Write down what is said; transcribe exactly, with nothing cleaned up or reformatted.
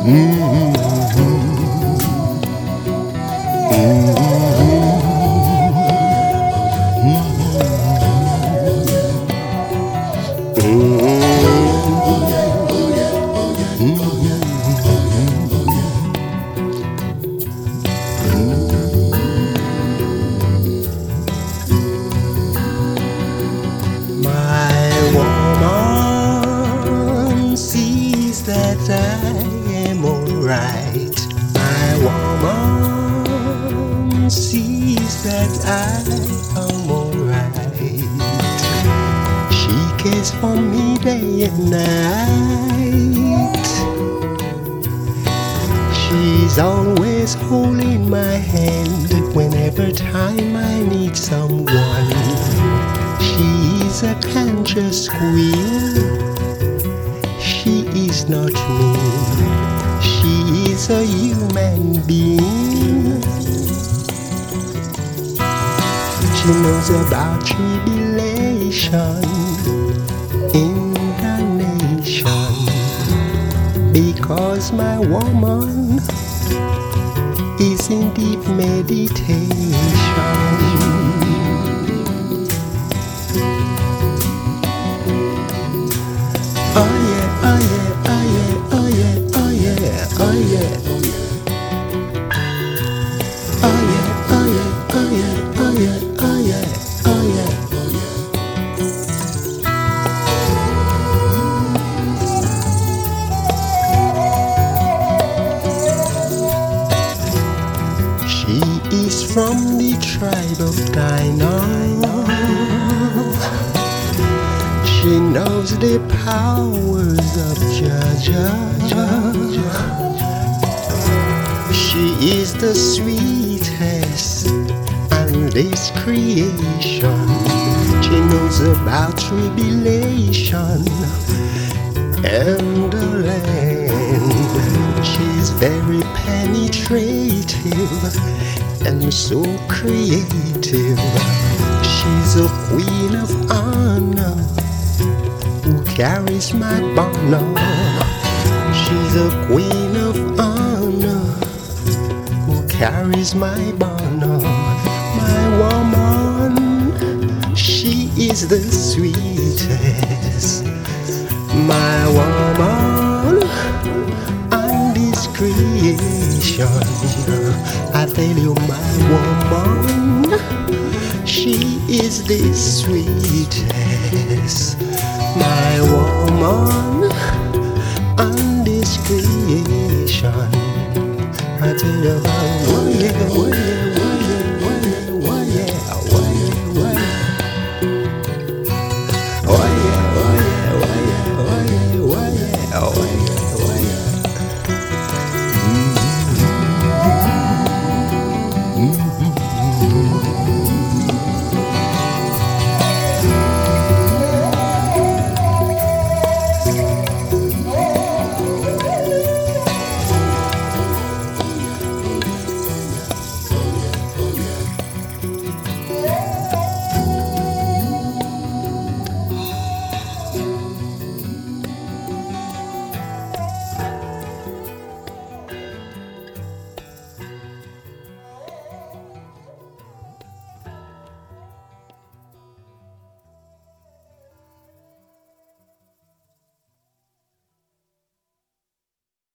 That I am alright. My woman sees that I am alright. She cares for me day and night. She's always holding my hand whenever time I need someone. She's a conscious queen. She is not me, she is a human being. She knows about tribulation in the nation, because my woman is in deep meditation. Oh yeah, oh yeah, oh yeah, oh yeah, oh yeah, oh yeah. Oh yeah, oh yeah, oh yeah, oh yeah, oh yeah, oh yeah. She is from the tribe of Dinah. She knows the powers of Jah, Jah, Jah. She is the sweetest in this creation. She knows about tribulation and the land. She's very penetrative and so creative. She's a queen of honor who carries my banner. She's a queen of honor who carries my banner. My woman, she is the sweetest. My woman, on this creation, I tell you, my woman, she is the sweetest.